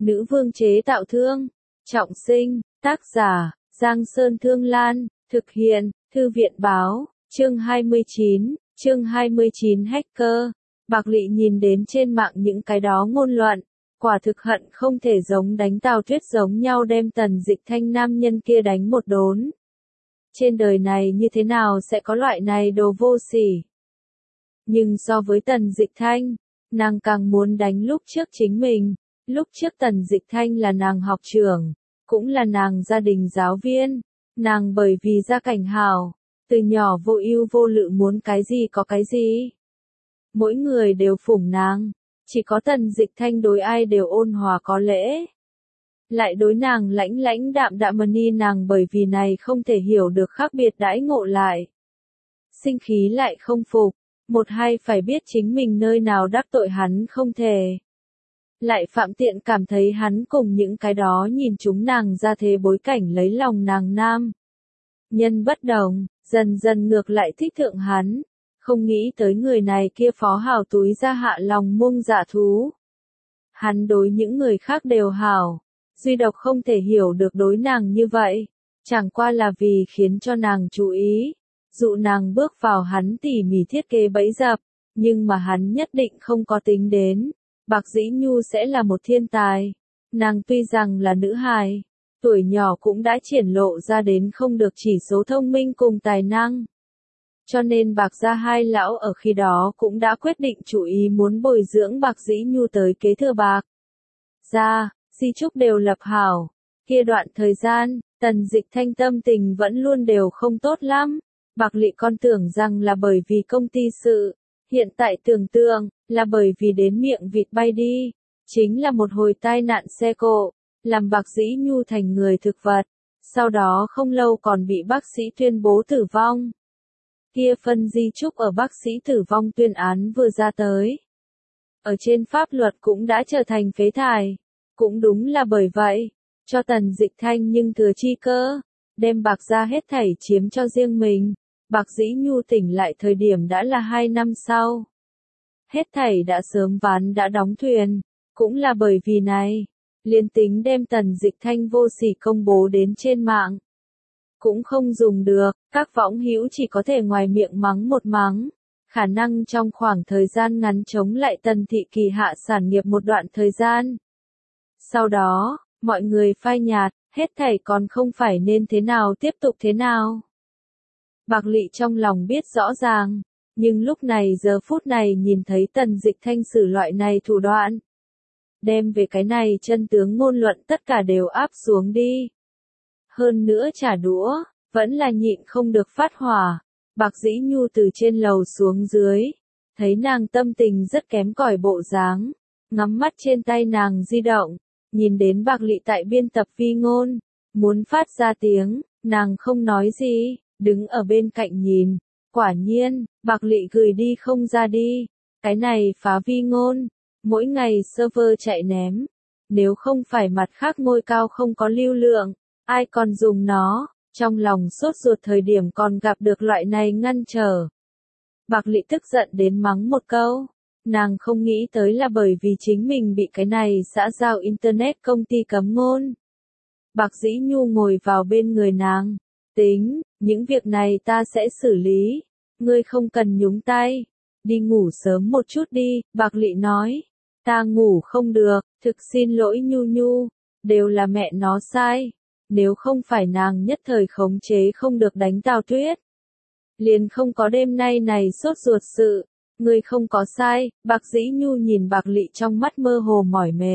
Nữ vương chế tạo thương. Trọng sinh, tác giả, Giang Sơn Thương Lan, thực hiện, Thư viện báo, chương 29 hacker. Bạc Lị nhìn đến trên mạng những cái đó ngôn luận, quả thực hận không thể giống đánh Tào Tuyết giống nhau đem Tần Dịch Thanh nam nhân kia đánh một đốn. Trên đời này như thế nào sẽ có loại này đồ vô sỉ? Nhưng so với Tần Dịch Thanh, nàng càng muốn đánh lúc trước chính mình. Lúc trước Tần Dịch Thanh là nàng học trưởng, cũng là nàng gia đình giáo viên. Nàng bởi vì gia cảnh hảo, từ nhỏ vô ưu vô lự muốn cái gì có cái gì. Mỗi người đều phủng nàng, chỉ có Tần Dịch Thanh đối ai đều ôn hòa có lễ. Lại đối nàng lãnh lãnh đạm đạm ni nàng bởi vì này không thể hiểu được khác biệt đãi ngộ lại. Sinh khí lại không phục, một hai phải biết chính mình nơi nào đắc tội hắn không thể. Lại phạm tiện cảm thấy hắn cùng những cái đó nhìn chúng nàng ra thế bối cảnh lấy lòng nàng nam. Nhân bất đồng, dần dần ngược lại thích thượng hắn, không nghĩ tới người này kia phó hảo túi ra hạ lòng muông dạ thú. Hắn đối những người khác đều hảo, duy độc không thể hiểu được đối nàng như vậy, chẳng qua là vì khiến cho nàng chú ý, dụ nàng bước vào hắn tỉ mỉ thiết kế bẫy dập, nhưng mà hắn nhất định không có tính đến. Bạc Dĩ Nhu sẽ là một thiên tài. Nàng tuy rằng là nữ hài, tuổi nhỏ cũng đã triển lộ ra đến không được chỉ số thông minh cùng tài năng. Cho nên Bạc gia hai lão ở khi đó cũng đã quyết định chủ ý muốn bồi dưỡng Bạc Dĩ Nhu tới kế thừa Bạc gia, di chúc đều lập hảo. Kia đoạn thời gian, Tần Dịch Thanh tâm tình vẫn luôn đều không tốt lắm. Bạc Lị con tưởng rằng là bởi vì công ty sự. Hiện tại tưởng tượng, là bởi vì đến miệng vịt bay đi, chính là một hồi tai nạn xe cộ, làm Bạc Dĩ Nhu thành người thực vật, sau đó không lâu còn bị bác sĩ tuyên bố tử vong. Kia phân di chúc ở bác sĩ tử vong tuyên án vừa ra tới. Ở trên pháp luật cũng đã trở thành phế thải, cũng đúng là bởi vậy, cho Tần Dịch Thanh nhưng thừa chi cơ, đem Bạc gia hết thảy chiếm cho riêng mình. Bạc Dĩ Nhu tỉnh lại thời điểm đã là 2 năm sau. Hết thảy đã sớm ván đã đóng thuyền, cũng là bởi vì này, liên tính đem Tần Dịch Thanh vô sỉ công bố đến trên mạng. Cũng không dùng được, các võng hữu chỉ có thể ngoài miệng mắng một mắng, khả năng trong khoảng thời gian ngắn chống lại Tần thị kỳ hạ sản nghiệp một đoạn thời gian. Sau đó, mọi người phai nhạt, hết thảy còn không phải nên thế nào tiếp tục thế nào. Bạc Lị trong lòng biết rõ ràng, nhưng lúc này giờ phút này nhìn thấy Tần Dịch Thanh sử loại này thủ đoạn. Đem về cái này chân tướng ngôn luận tất cả đều áp xuống đi. Hơn nữa trả đũa, vẫn là nhịn không được phát hỏa. Bạc Dĩ Nhu từ trên lầu xuống dưới, thấy nàng tâm tình rất kém cỏi bộ dáng, ngắm mắt trên tay nàng di động, nhìn đến Bạc Lị tại biên tập vi ngôn, muốn phát ra tiếng, nàng không nói gì. Đứng ở bên cạnh nhìn, quả nhiên, Bạc Lị gửi đi không ra đi, cái này phá vi ngôn, mỗi ngày server chạy ném, nếu không phải mặt khác ngôi cao không có lưu lượng, ai còn dùng nó, trong lòng sốt ruột thời điểm còn gặp được loại này ngăn trở. Bạc Lị tức giận đến mắng một câu, nàng không nghĩ tới là bởi vì chính mình bị cái này xã giao internet công ty cấm ngôn. Bạc Dĩ Nhu ngồi vào bên người nàng, tính, những việc này ta sẽ xử lý, ngươi không cần nhúng tay, đi ngủ sớm một chút đi, Bạc Lị nói, ta ngủ không được, thực xin lỗi Nhu Nhu, đều là mẹ nó sai, nếu không phải nàng nhất thời khống chế không được đánh Tào Tuyết, liền không có đêm nay này sốt ruột sự, ngươi không có sai. Bạc Dĩ Nhu nhìn Bạc Lị trong mắt mơ hồ mỏi mệt,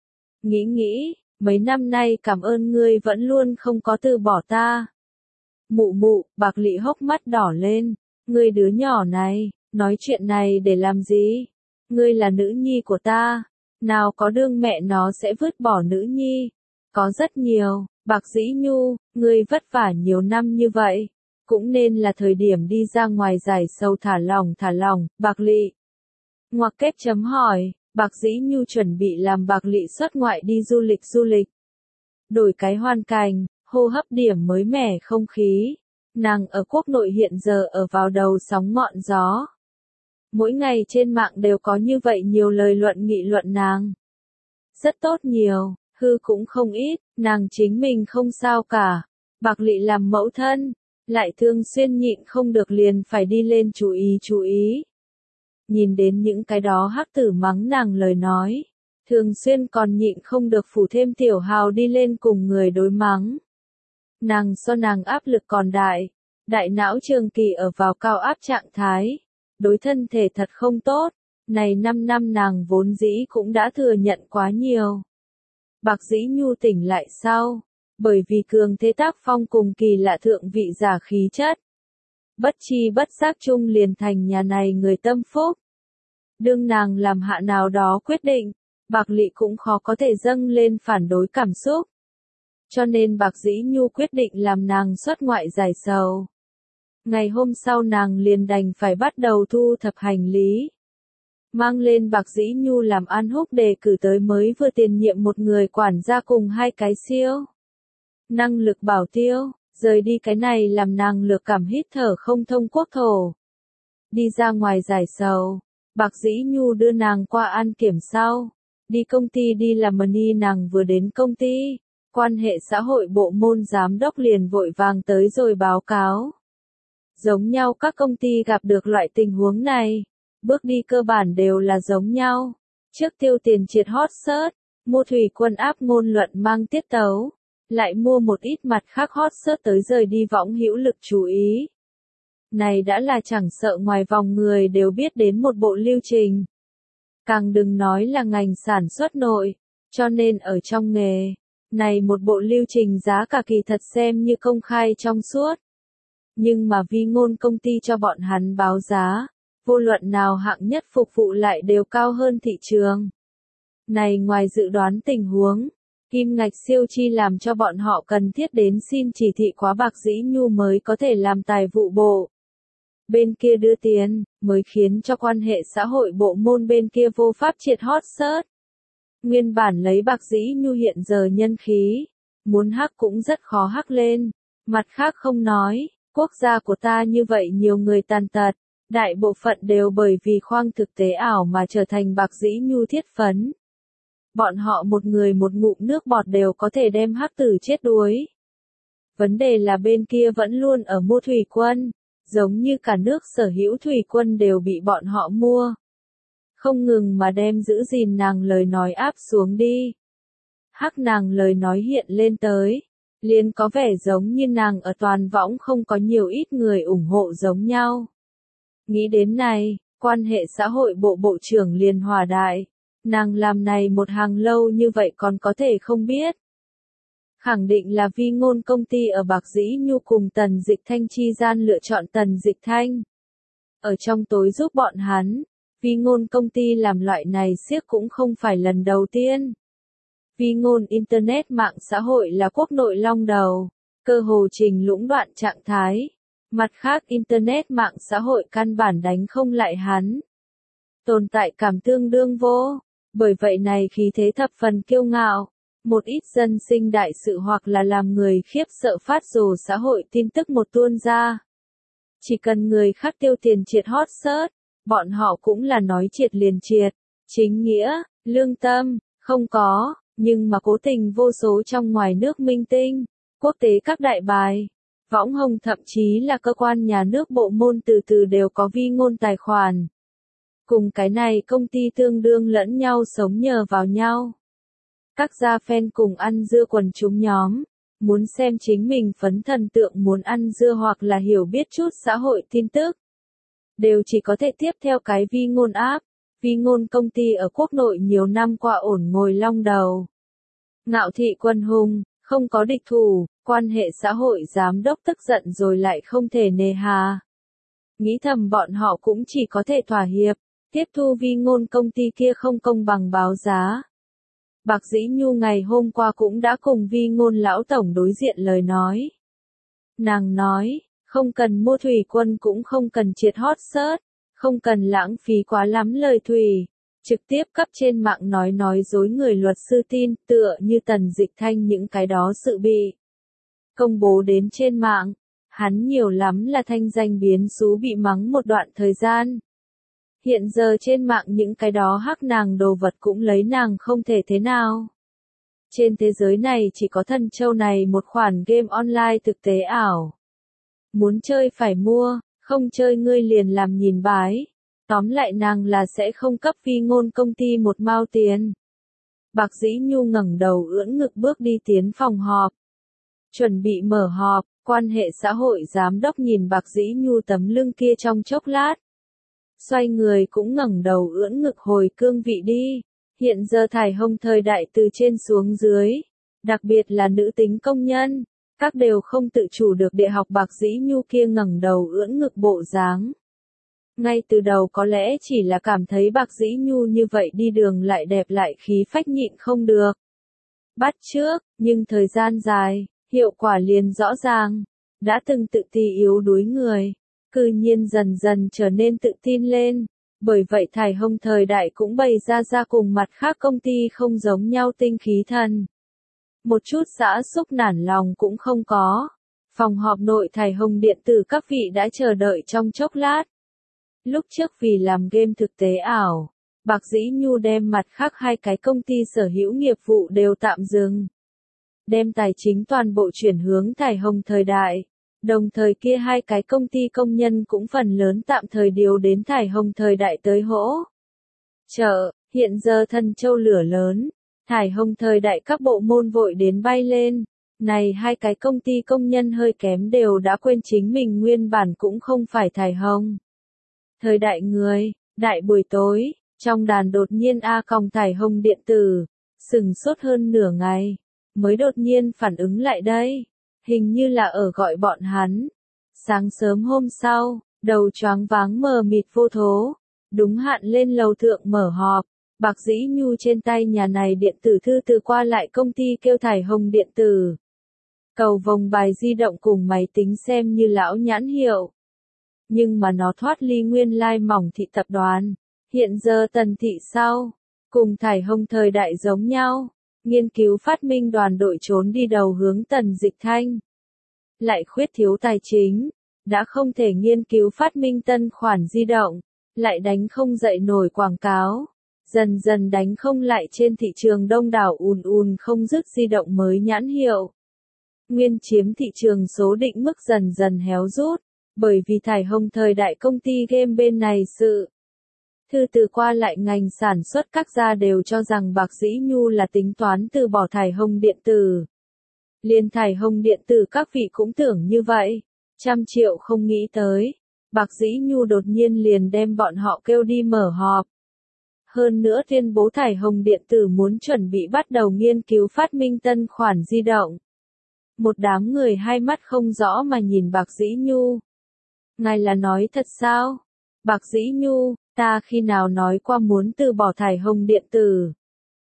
nghĩ, mấy năm nay cảm ơn ngươi vẫn luôn không có từ bỏ ta. Mụ mụ, Bạc Lị hốc mắt đỏ lên, ngươi đứa nhỏ này, nói chuyện này để làm gì? Ngươi là nữ nhi của ta, nào có đương mẹ nó sẽ vứt bỏ nữ nhi? Có rất nhiều, Bạc Dĩ Nhu, ngươi vất vả nhiều năm như vậy, cũng nên là thời điểm đi ra ngoài giải sầu thả lỏng, Bạc Lị. Ngoặc kép chấm hỏi, Bạc Dĩ Nhu chuẩn bị làm Bạc Lị xuất ngoại đi du lịch. Đổi cái hoàn cảnh. Hô hấp điểm mới mẻ không khí, nàng ở quốc nội hiện giờ ở vào đầu sóng ngọn gió. Mỗi ngày trên mạng đều có như vậy nhiều lời luận nghị luận nàng. rất tốt nhiều, hư cũng không ít, nàng chính mình không sao cả. Bạc Lị làm mẫu thân, lại thường xuyên nhịn không được liền phải đi lên chú ý. Nhìn đến những cái đó hắc tử mắng nàng lời nói, thường xuyên còn nhịn không được phủ thêm tiểu hào đi lên cùng người đối mắng. Nàng so nàng áp lực còn đại não trường kỳ ở vào cao áp trạng thái, đối thân thể thật không tốt, này 5 năm nàng vốn dĩ cũng đã thừa nhận quá nhiều. Bạc Dĩ Nhu tỉnh lại sau, bởi vì cường thế tác phong cùng kỳ lạ thượng vị giả khí chất. Bất chi bất giác chung liền thành nhà này người tâm phúc. Đương nàng làm hạ nào đó quyết định, Bạc Lị cũng khó có thể dâng lên phản đối cảm xúc. Cho nên Bạc Dĩ Nhu quyết định làm nàng xuất ngoại giải sầu. Ngày hôm sau nàng liền đành phải bắt đầu thu thập hành lý. Mang lên Bạc Dĩ Nhu làm An Húc đề cử tới mới vừa tiền nhiệm một người quản gia cùng 2 cái siêu năng lực bảo tiêu, rời đi cái này làm nàng lược cảm hít thở không thông quốc thổ. Đi ra ngoài giải sầu, Bạc Dĩ Nhu đưa nàng qua an kiểm sau, đi công ty đi làm money. Nàng vừa đến công ty, quan hệ xã hội bộ môn giám đốc liền vội vàng tới rồi báo cáo. Giống nhau các công ty gặp được loại tình huống này, bước đi cơ bản đều là giống nhau. Trước tiêu tiền triệt hot search, mua thủy quân áp ngôn luận mang tiết tấu, lại mua một ít mặt khác hot search tới rời đi võng hữu lực chú ý. Này đã là chẳng sợ ngoài vòng người đều biết đến một bộ lưu trình. Càng đừng nói là ngành sản xuất nội, cho nên ở trong nghề, này một bộ lưu trình giá cả kỳ thật xem như công khai trong suốt. Nhưng mà Vi Ngôn công ty cho bọn hắn báo giá, vô luận nào hạng nhất phục vụ lại đều cao hơn thị trường. Này ngoài dự đoán tình huống, kim ngạch siêu chi làm cho bọn họ cần thiết đến xin chỉ thị quá Bạc Dĩ Nhu mới có thể làm tài vụ bộ. Bên kia đưa tiền, mới khiến cho quan hệ xã hội bộ môn bên kia vô pháp triệt hot search. Nguyên bản lấy Bạc Dĩ Nhu hiện giờ nhân khí, muốn hắc cũng rất khó hắc lên. Mặt khác không nói, quốc gia của ta như vậy nhiều người tàn tật, đại bộ phận đều bởi vì khoang thực tế ảo mà trở thành Bạc Dĩ Nhu thiết phấn. Bọn họ một người một ngụm nước bọt đều có thể đem hắc tử chết đuối. Vấn đề là bên kia vẫn luôn ở mua thủy quân, giống như cả nước sở hữu thủy quân đều bị bọn họ mua. Không ngừng mà đem giữ gìn nàng lời nói áp xuống đi. Hắc nàng lời nói hiện lên tới, liền có vẻ giống như nàng ở toàn võng không có nhiều ít người ủng hộ giống nhau. Nghĩ đến này, quan hệ xã hội bộ bộ trưởng liền hòa đại. Nàng làm này một hàng lâu như vậy còn có thể không biết. Khẳng định là Vi Ngôn công ty ở Bạc Dĩ Nhu cùng Tần Dịch Thanh chi gian lựa chọn Tần Dịch Thanh. Ở trong tối giúp bọn hắn, Vi Ngôn công ty làm loại này siếc cũng không phải lần đầu tiên. Vi Ngôn Internet mạng xã hội là quốc nội long đầu, cơ hồ trình lũng đoạn trạng thái. Mặt khác Internet mạng xã hội căn bản đánh không lại hắn. Tồn tại cảm tương đương vô. Bởi vậy này khí thế thập phần kiêu ngạo, một ít dân sinh đại sự hoặc là làm người khiếp sợ phát rồ xã hội tin tức một tuôn ra. Chỉ cần người khác tiêu tiền triệt hot search, bọn họ cũng là nói triệt liền triệt, chính nghĩa, lương tâm, không có, nhưng mà cố tình vô số trong ngoài nước minh tinh, quốc tế các đại bài, võng hồng thậm chí là cơ quan nhà nước bộ môn từ từ đều có Vi Ngôn tài khoản. Cùng cái này công ty tương đương lẫn nhau sống nhờ vào nhau. Các gia fan cùng ăn dưa quần chúng nhóm, muốn xem chính mình phấn thần tượng muốn ăn dưa hoặc là hiểu biết chút xã hội tin tức. Đều chỉ có thể tiếp theo cái Vi Ngôn app. Vi Ngôn công ty ở quốc nội nhiều năm qua ổn ngồi long đầu. Ngạo thị quân hùng, không có địch thủ, quan hệ xã hội giám đốc tức giận rồi lại không thể nề hà. Nghĩ thầm bọn họ cũng chỉ có thể thỏa hiệp. Tiếp thu Vi Ngôn công ty kia không công bằng báo giá. Bạc Dĩ Nhu ngày hôm qua cũng đã cùng Vi Ngôn lão tổng đối diện lời nói. Nàng nói, không cần mua thủy quân cũng không cần triệt hot search, không cần lãng phí quá lắm lời thủy, trực tiếp cấp trên mạng nói dối người luật sư tin, tựa như Tần Dịch Thanh những cái đó sự bị công bố đến trên mạng, hắn nhiều lắm là thanh danh biến xú bị mắng một đoạn thời gian. Hiện giờ trên mạng những cái đó hắc nàng đồ vật cũng lấy nàng không thể thế nào. Trên thế giới này chỉ có Thần Châu này một khoản game online thực tế ảo. Muốn chơi phải mua, không chơi ngươi liền làm nhìn bái. Tóm lại nàng là sẽ không cấp Vi Ngôn công ty một mao tiền. Bạc Dĩ Nhu ngẩng đầu ưỡn ngực bước đi tiến phòng họp. Chuẩn bị mở họp, quan hệ xã hội giám đốc nhìn Bạc Dĩ Nhu tấm lưng kia trong chốc lát. Xoay người cũng ngẩng đầu ưỡn ngực hồi cương vị đi. Hiện giờ thải hồng thời đại từ trên xuống dưới, đặc biệt là nữ tính công nhân, các đều không tự chủ được địa học Bạc Dĩ Nhu kia ngẩng đầu ưỡn ngực bộ dáng. Ngay từ đầu có lẽ chỉ là cảm thấy Bạc Dĩ Nhu như vậy đi đường lại đẹp lại khí phách nhịn không được. Bắt chước, nhưng thời gian dài, hiệu quả liền rõ ràng. Đã từng tự ti yếu đuối người, cư nhiên dần dần trở nên tự tin lên. Bởi vậy thải hồng thời đại cũng bày ra cùng mặt khác công ty không giống nhau tinh khí thần. Một chút xã xúc nản lòng cũng không có. Phòng họp nội thải hồng điện tử các vị đã chờ đợi trong chốc lát. Lúc trước vì làm game thực tế ảo, Bạc Dĩ Nhu đem mặt khác hai cái công ty sở hữu nghiệp vụ đều tạm dừng. Đem tài chính toàn bộ chuyển hướng thải hồng thời đại. Đồng thời kia hai cái công ty công nhân cũng phần lớn tạm thời điều đến thải hồng thời đại tới hỗ trợ. Hiện giờ Thần Châu lửa lớn, thải hồng thời đại các bộ môn vội đến bay lên. Này hai cái công ty công nhân hơi kém đều đã quên chính mình nguyên bản cũng không phải thải hồng thời đại người. Đại buổi tối, trong đàn đột nhiên còng thải hồng điện tử, sừng sốt hơn nửa ngày, mới đột nhiên phản ứng lại đây. Hình như là ở gọi bọn hắn. Sáng sớm hôm sau, đầu choáng váng mờ mịt vô thố, đúng hạn lên lầu thượng mở họp. Bạc Dĩ Nhu trên tay nhà này điện tử thư từ qua lại công ty kêu thải hồng điện tử. Cầu vòng bài di động cùng máy tính xem như lão nhãn hiệu. Nhưng mà nó thoát ly nguyên lai mỏng thị tập đoàn. Hiện giờ Tần thị sau, cùng thải hồng thời đại giống nhau. Nghiên cứu phát minh đoàn đội trốn đi đầu hướng Tần Dịch Thanh. Lại khuyết thiếu tài chính, đã không thể nghiên cứu phát minh tân khoản di động, lại đánh không dậy nổi quảng cáo, dần dần đánh không lại trên thị trường đông đảo ùn không dứt di động mới nhãn hiệu. Nguyên chiếm thị trường số định mức dần dần héo rút, bởi vì thải hồng thời đại công ty game bên này sự. Thư từ qua lại ngành sản xuất các gia đều cho rằng Bạc Dĩ Nhu là tính toán từ bỏ thải hồng điện tử. Liên thải hồng điện tử các vị cũng tưởng như vậy, 100 triệu không nghĩ tới. Bạc Dĩ Nhu đột nhiên liền đem bọn họ kêu đi mở họp. Hơn nữa tuyên bố thải hồng điện tử muốn chuẩn bị bắt đầu nghiên cứu phát minh tân khoản di động. Một đám người hai mắt không rõ mà nhìn Bạc Dĩ Nhu. Ngài là nói thật sao? Bạc Dĩ Nhu, ta khi nào nói qua muốn từ bỏ thải hồng điện tử?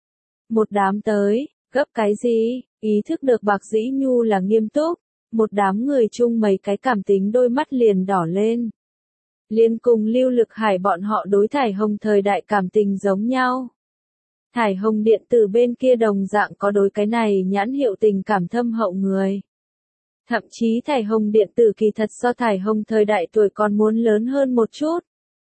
Một đám tới, gấp cái gì? Ý thức được Bạc Dĩ Nhu là nghiêm túc, một đám người chung mấy cái cảm tính đôi mắt liền đỏ lên. Liên cùng Lưu Lực Hải bọn họ đối thải hồng thời đại cảm tình giống nhau. Thải hồng điện tử bên kia đồng dạng có đối cái này nhãn hiệu tình cảm thâm hậu người. Thậm chí thải hồng điện tử kỳ thật so thải hồng thời đại tuổi còn muốn lớn hơn một chút.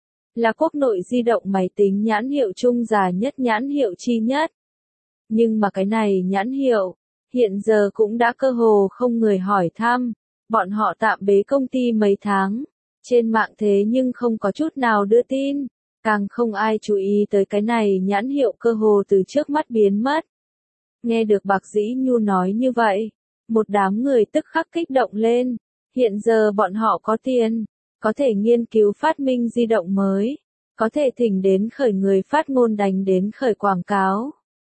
Là quốc nội di động máy tính nhãn hiệu trung già nhất nhãn hiệu chi nhất. Nhưng mà cái này nhãn hiệu, hiện giờ cũng đã cơ hồ không người hỏi thăm, bọn họ tạm bế công ty mấy tháng, trên mạng thế nhưng không có chút nào đưa tin, càng không ai chú ý tới cái này nhãn hiệu cơ hồ từ trước mắt biến mất. Nghe được Bạc Dĩ Nhu nói như vậy, một đám người tức khắc kích động lên, hiện giờ bọn họ có tiền, có thể nghiên cứu phát minh di động mới, có thể thỉnh đến khởi người phát ngôn đánh đến khởi quảng cáo.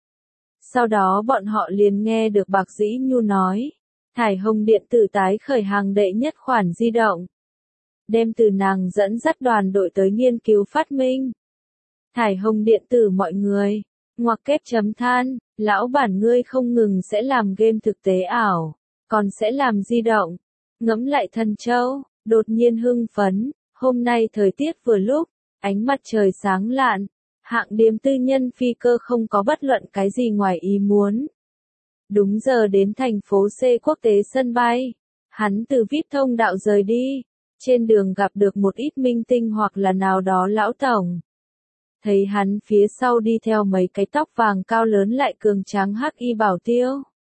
Sau đó bọn họ liền nghe được Bạc Dĩ Nhu nói, thải hồng điện tử tái khởi hàng đệ nhất khoản di động. Đem từ nàng dẫn dắt đoàn đội tới nghiên cứu phát minh. Thải hồng điện tử mọi người, ngoặc kép chấm than, lão bản ngươi không ngừng sẽ làm game thực tế ảo, còn sẽ làm di động. Ngẫm lại Thần Châu, đột nhiên hưng phấn, hôm nay thời tiết vừa lúc, ánh mặt trời sáng lạn. Hạng điếm tư nhân phi cơ không có bất luận cái gì ngoài ý muốn. Đúng giờ đến thành phố C quốc tế sân bay. Hắn từ VIP thông đạo rời đi. Trên đường gặp được một ít minh tinh hoặc là nào đó lão tổng. Thấy hắn phía sau đi theo mấy cái tóc vàng cao lớn lại cường tráng hắc y bảo tiêu.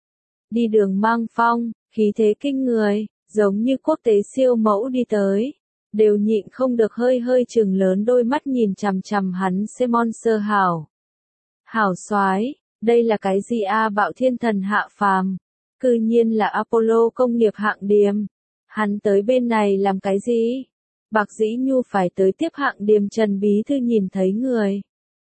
Đi đường mang phong, khí thế kinh người, giống như quốc tế siêu mẫu đi tới. Đều nhịn không được hơi hơi trừng lớn đôi mắt nhìn chằm chằm hắn Simon Sơ Hảo. Hảo soái, đây là cái gì a? Bạo thiên thần hạ phàm. Cư nhiên là Apollo công nghiệp hạng điềm. Hắn tới bên này làm cái gì? Bạc Dĩ Nhu phải tới tiếp hạng điềm. Trần Bí Thư nhìn thấy người.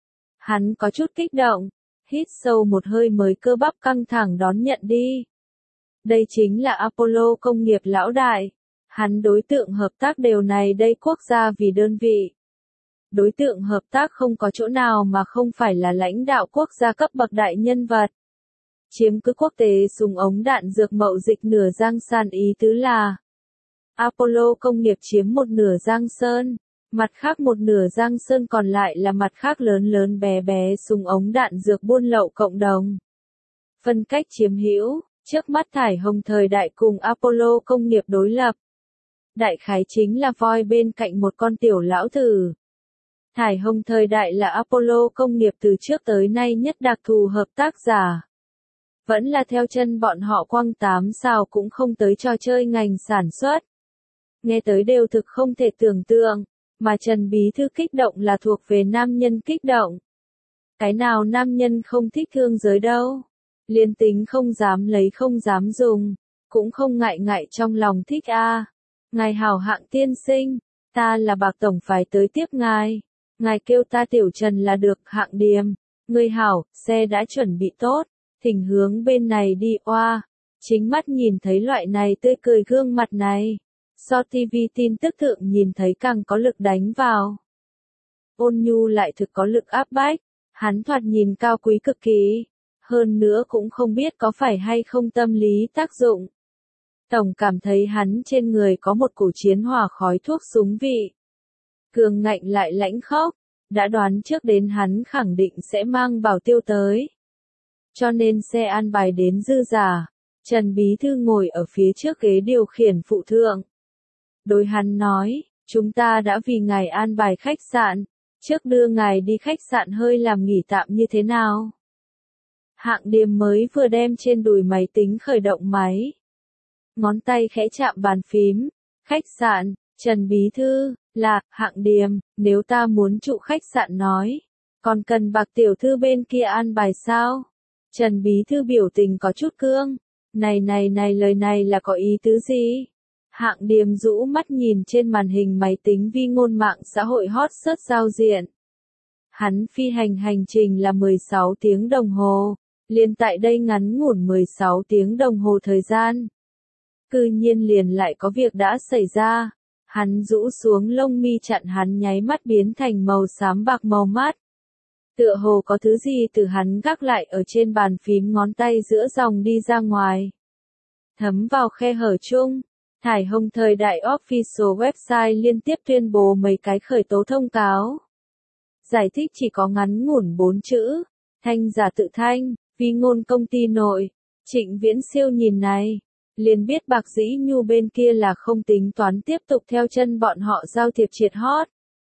Hắn có chút kích động, hít sâu một hơi mới cơ bắp căng thẳng đón nhận đi. Đây chính là Apollo công nghiệp lão đại. Hắn đối tượng hợp tác đều này đây quốc gia vì đơn vị. Đối tượng hợp tác không có chỗ nào mà không phải là lãnh đạo quốc gia cấp bậc đại nhân vật. Chiếm cứ quốc tế súng ống đạn dược mậu dịch nửa Giang San, ý tứ là Apollo công nghiệp chiếm một nửa Giang Sơn, mặt khác một nửa Giang Sơn còn lại là mặt khác lớn lớn bé bé súng ống đạn dược buôn lậu cộng đồng. Phân cách chiếm hữu, trước mắt Thải Hồng thời đại cùng Apollo công nghiệp đối lập. Đại khái chính là voi bên cạnh một con tiểu lão thử. Thải Hồng thời đại là Apollo công nghiệp từ trước tới nay nhất đặc thù hợp tác giả. Vẫn là theo chân bọn họ quăng 8 sao cũng không tới trò chơi ngành sản xuất. Nghe tới đều thực không thể tưởng tượng, mà Trần Bí Thư kích động là thuộc về nam nhân kích động. Cái nào nam nhân không thích thương giới đâu. Liên tính không dám lấy không dám dùng, cũng không ngại ngại trong lòng thích a. Ngài hảo hạng tiên sinh, ta là Bạc tổng phải tới tiếp ngài. Ngài kêu ta Tiểu Trần là được. Hạng điềm, ngươi hảo, xe đã chuẩn bị tốt, thỉnh hướng bên này đi. Oa, chính mắt nhìn thấy loại này tươi cười gương mặt này. So TV tin tức thượng nhìn thấy càng có lực đánh vào. Ôn nhu lại thực có lực áp bách, hắn thoạt nhìn cao quý cực kỳ. Hơn nữa cũng không biết có phải hay không tâm lý tác dụng. Tổng cảm thấy hắn trên người có một cổ chiến hỏa khói thuốc súng vị. Cường ngạnh lại lãnh khốc, đã đoán trước đến hắn khẳng định sẽ mang bảo tiêu tới. Cho nên xe an bài đến dư giả, Trần Bí Thư ngồi ở phía trước ghế điều khiển phụ thượng. Đối hắn nói, chúng ta đã vì ngài an bài khách sạn, trước đưa ngài đi khách sạn hơi làm nghỉ tạm như thế nào? Hạng điềm mới vừa đem trên đùi máy tính khởi động máy. Ngón tay khẽ chạm bàn phím, khách sạn, Trần Bí Thư, là, Hạng điềm, nếu ta muốn trụ khách sạn nói, còn cần Bạc tiểu thư bên kia an bài sao? Trần Bí Thư biểu tình có chút cương, này lời này là có ý tứ gì? Hạng điềm rũ mắt nhìn trên màn hình máy tính vi ngôn mạng xã hội hot search giao diện. Hắn phi hành hành trình là 16 tiếng đồng hồ, liền tại đây ngắn ngủn 16 tiếng đồng hồ thời gian. Cư nhiên liền lại có việc đã xảy ra, hắn rũ xuống lông mi chặn hắn nháy mắt biến thành màu xám bạc màu mắt. Tựa hồ có thứ gì từ hắn gác lại ở trên bàn phím ngón tay giữa dòng đi ra ngoài. Thấm vào khe hở chung. Thải Hồng thời đại official website liên tiếp tuyên bố mấy cái khởi tố thông cáo. Giải thích chỉ có ngắn ngủn 4 chữ, thanh giả tự thanh, vi ngôn công ty nội. Trịnh Viễn Siêu nhìn này, liền biết Bạc Dĩ Nhu bên kia là không tính toán tiếp tục theo chân bọn họ giao thiệp triệt hot.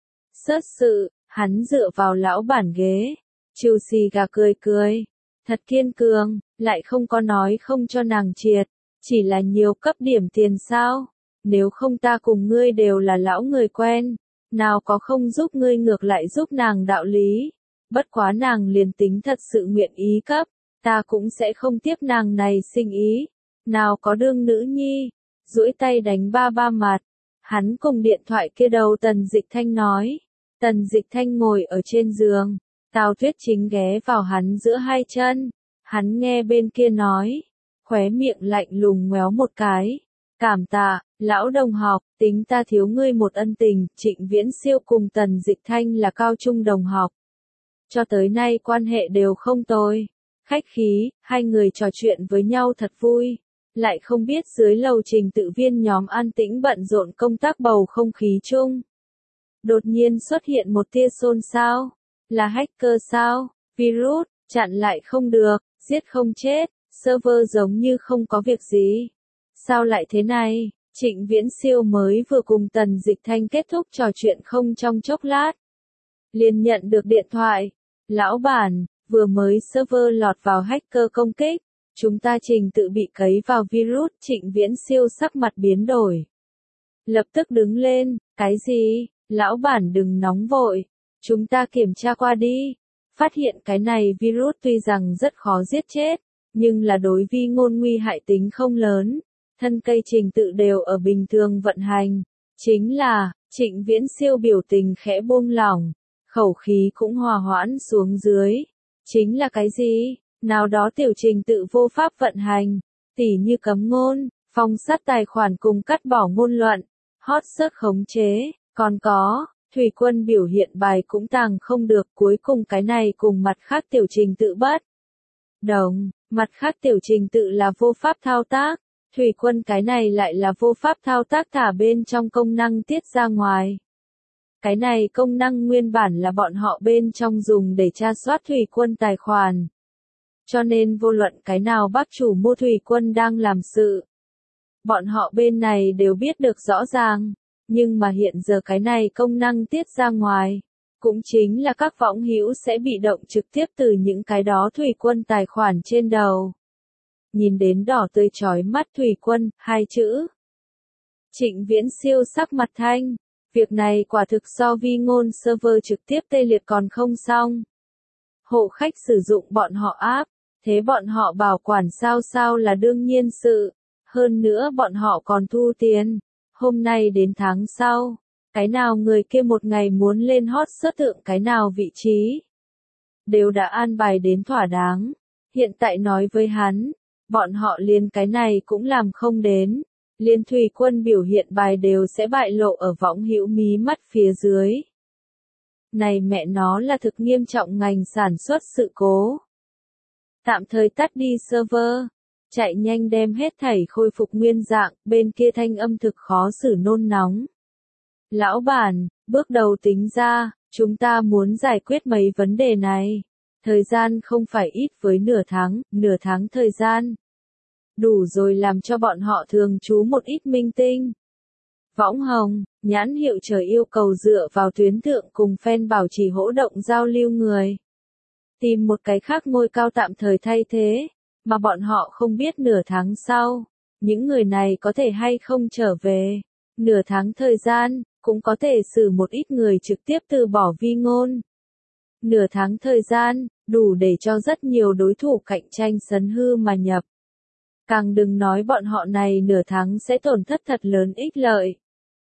Sớt sự, hắn dựa vào lão bản ghế, trừ xì gà cười cười, thật kiên cường, lại không có nói không cho nàng triệt. Chỉ là nhiều cấp điểm tiền sao? Nếu không ta cùng ngươi đều là lão người quen, nào có không giúp ngươi ngược lại giúp nàng đạo lý. Bất quá nàng liền tính thật sự nguyện ý cấp, ta cũng sẽ không tiếp nàng này sinh ý. Nào có đương nữ nhi, duỗi tay đánh ba ba mặt. Hắn cùng điện thoại kia đầu Tần Dịch Thanh nói. Tần Dịch Thanh ngồi ở trên giường, Tào Tuyết Chính ghé vào hắn giữa hai chân. Hắn nghe bên kia nói. Khóe miệng lạnh lùng ngoéo một cái. Cảm tạ, lão đồng học, tính ta thiếu ngươi một ân tình. Trịnh Viễn Siêu cùng Tần Dịch Thanh là cao trung đồng học. Cho tới nay quan hệ đều không tồi. Khách khí, hai người trò chuyện với nhau thật vui. Lại không biết dưới lầu trình tự viên nhóm an tĩnh bận rộn công tác bầu không khí chung. Đột nhiên xuất hiện một tia xôn xao. Là hacker sao? Virus, chặn lại không được, giết không chết. Server giống như không có việc gì. Sao lại thế này? Trịnh Viễn Siêu mới vừa cùng Tần Dịch Thanh kết thúc trò chuyện không trong chốc lát. Liền nhận được điện thoại. Lão bản, vừa mới server lọt vào hacker công kích. Chúng ta trình tự bị cấy vào virus. Trịnh Viễn Siêu sắc mặt biến đổi. Lập tức đứng lên. Cái gì? Lão bản đừng nóng vội. Chúng ta kiểm tra qua đi. Phát hiện cái này virus tuy rằng rất khó giết chết, nhưng là đối vi ngôn nguy hại tính không lớn. Thân cây trình tự đều ở bình thường vận hành. Chính là, Trịnh Viễn Siêu biểu tình khẽ buông lỏng, khẩu khí cũng hòa hoãn xuống dưới. Chính là cái gì? Nào đó tiểu trình tự vô pháp vận hành, tỉ như cấm ngôn, phong sát tài khoản cùng cắt bỏ ngôn luận, hot search khống chế, còn có, thủy quân biểu hiện bài cũng tàng không được, cuối cùng cái này cùng mặt khác tiểu trình tự bất đồng, mặt khác tiểu trình tự là vô pháp thao tác, thủy quân cái này lại là vô pháp thao tác thả bên trong công năng tiết ra ngoài. Cái này công năng nguyên bản là bọn họ bên trong dùng để tra soát thủy quân tài khoản. Cho nên vô luận cái nào bác chủ mua thủy quân đang làm sự, bọn họ bên này đều biết được rõ ràng. Nhưng mà hiện giờ cái này công năng tiết ra ngoài, cũng chính là các võng hữu sẽ bị động trực tiếp từ những cái đó thủy quân tài khoản trên đầu. Nhìn đến đỏ tươi chói mắt thủy quân, 2 chữ. Trịnh Viễn Siêu sắc mặt thanh, việc này quả thực so vi ngôn server trực tiếp tê liệt còn không xong. Hộ khách sử dụng bọn họ app, thế bọn họ bảo quản sao là đương nhiên sự, hơn nữa bọn họ còn thu tiền. Hôm nay đến tháng sau, cái nào người kia một ngày muốn lên hot search thượng cái nào vị trí, đều đã an bài đến thỏa đáng. Hiện tại nói với hắn, bọn họ liền cái này cũng làm không đến, liên thủy quân biểu hiện bài đều sẽ bại lộ ở võng hữu mí mắt phía dưới. Này mẹ nó là thực nghiêm trọng ngành sản xuất sự cố. Tạm thời tắt đi server. Chạy nhanh đem hết thảy khôi phục nguyên dạng, bên kia thanh âm thực khó xử nôn nóng. Lão bản, bước đầu tính ra, chúng ta muốn giải quyết mấy vấn đề này. Thời gian không phải ít với nửa tháng thời gian. Đủ rồi làm cho bọn họ thường trú một ít minh tinh. Võng Hồng, nhãn hiệu trời yêu cầu dựa vào tuyến thượng cùng fan bảo trì hỗ động giao lưu người. Tìm một cái khác ngôi cao tạm thời thay thế. Mà bọn họ không biết nửa tháng sau, những người này có thể hay không trở về. Nửa tháng thời gian, cũng có thể xử một ít người trực tiếp từ bỏ vi ngôn. Nửa tháng thời gian, đủ để cho rất nhiều đối thủ cạnh tranh sấn hư mà nhập. Càng đừng nói bọn họ này nửa tháng sẽ tổn thất thật lớn ích lợi.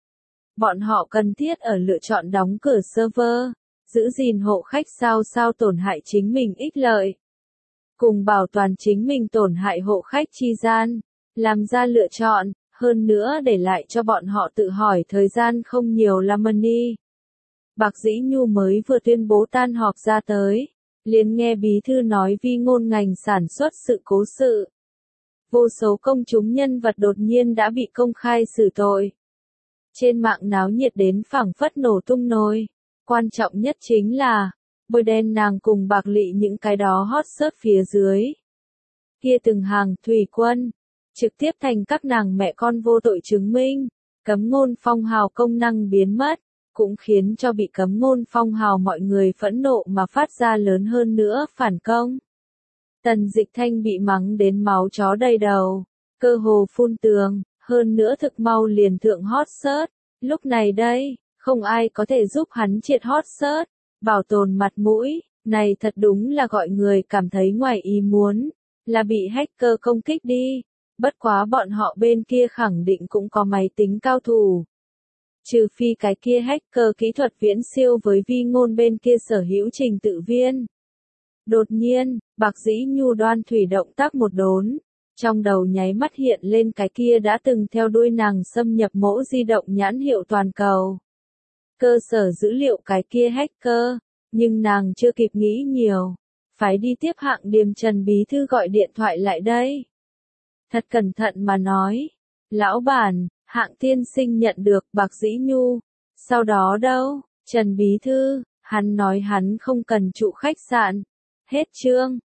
Bọn họ cần thiết ở lựa chọn đóng cửa server, giữ gìn hộ khách sao tổn hại chính mình ích lợi. Cùng bảo toàn chính mình tổn hại hộ khách chi gian, làm ra lựa chọn, hơn nữa để lại cho bọn họ tự hỏi thời gian không nhiều là money. Bạc Dĩ Nhu mới vừa tuyên bố tan họp ra tới, liền nghe bí thư nói vi ngôn ngành sản xuất sự cố sự. Vô số công chúng nhân vật đột nhiên đã bị công khai xử tội. Trên mạng náo nhiệt đến phảng phất nổ tung nồi. Quan trọng nhất chính là, bôi đen nàng cùng Bạc Lị những cái đó hot search phía dưới. Kia từng hàng thủy quân, trực tiếp thành các nàng mẹ con vô tội chứng minh, cấm ngôn phong hào công năng biến mất, cũng khiến cho bị cấm ngôn phong hào mọi người phẫn nộ mà phát ra lớn hơn nữa phản công. Tần Dịch Thanh bị mắng đến máu chó đầy đầu, cơ hồ phun tường, hơn nữa thực mau liền thượng hot search, lúc này đây, không ai có thể giúp hắn triệt hot search. Bảo tồn mặt mũi, này thật đúng là gọi người cảm thấy ngoài ý muốn, là bị hacker công kích đi, bất quá bọn họ bên kia khẳng định cũng có máy tính cao thủ. Trừ phi cái kia hacker kỹ thuật viễn siêu với vi ngôn bên kia sở hữu trình tự viên. Đột nhiên, Bạc Dĩ Nhu đoan thủy động tác một đốn, trong đầu nháy mắt hiện lên cái kia đã từng theo đuôi nàng xâm nhập mẫu di động nhãn hiệu toàn cầu. Cơ sở dữ liệu cái kia hacker, nhưng nàng chưa kịp nghĩ nhiều, phải đi tiếp hạng Điềm Trần bí thư gọi điện thoại lại đây. Thật cẩn thận mà nói, lão bản, hạng tiên sinh nhận được Bạc Dĩ Nhu, sau đó đâu, Trần bí thư, hắn nói hắn không cần trụ khách sạn, hết chương.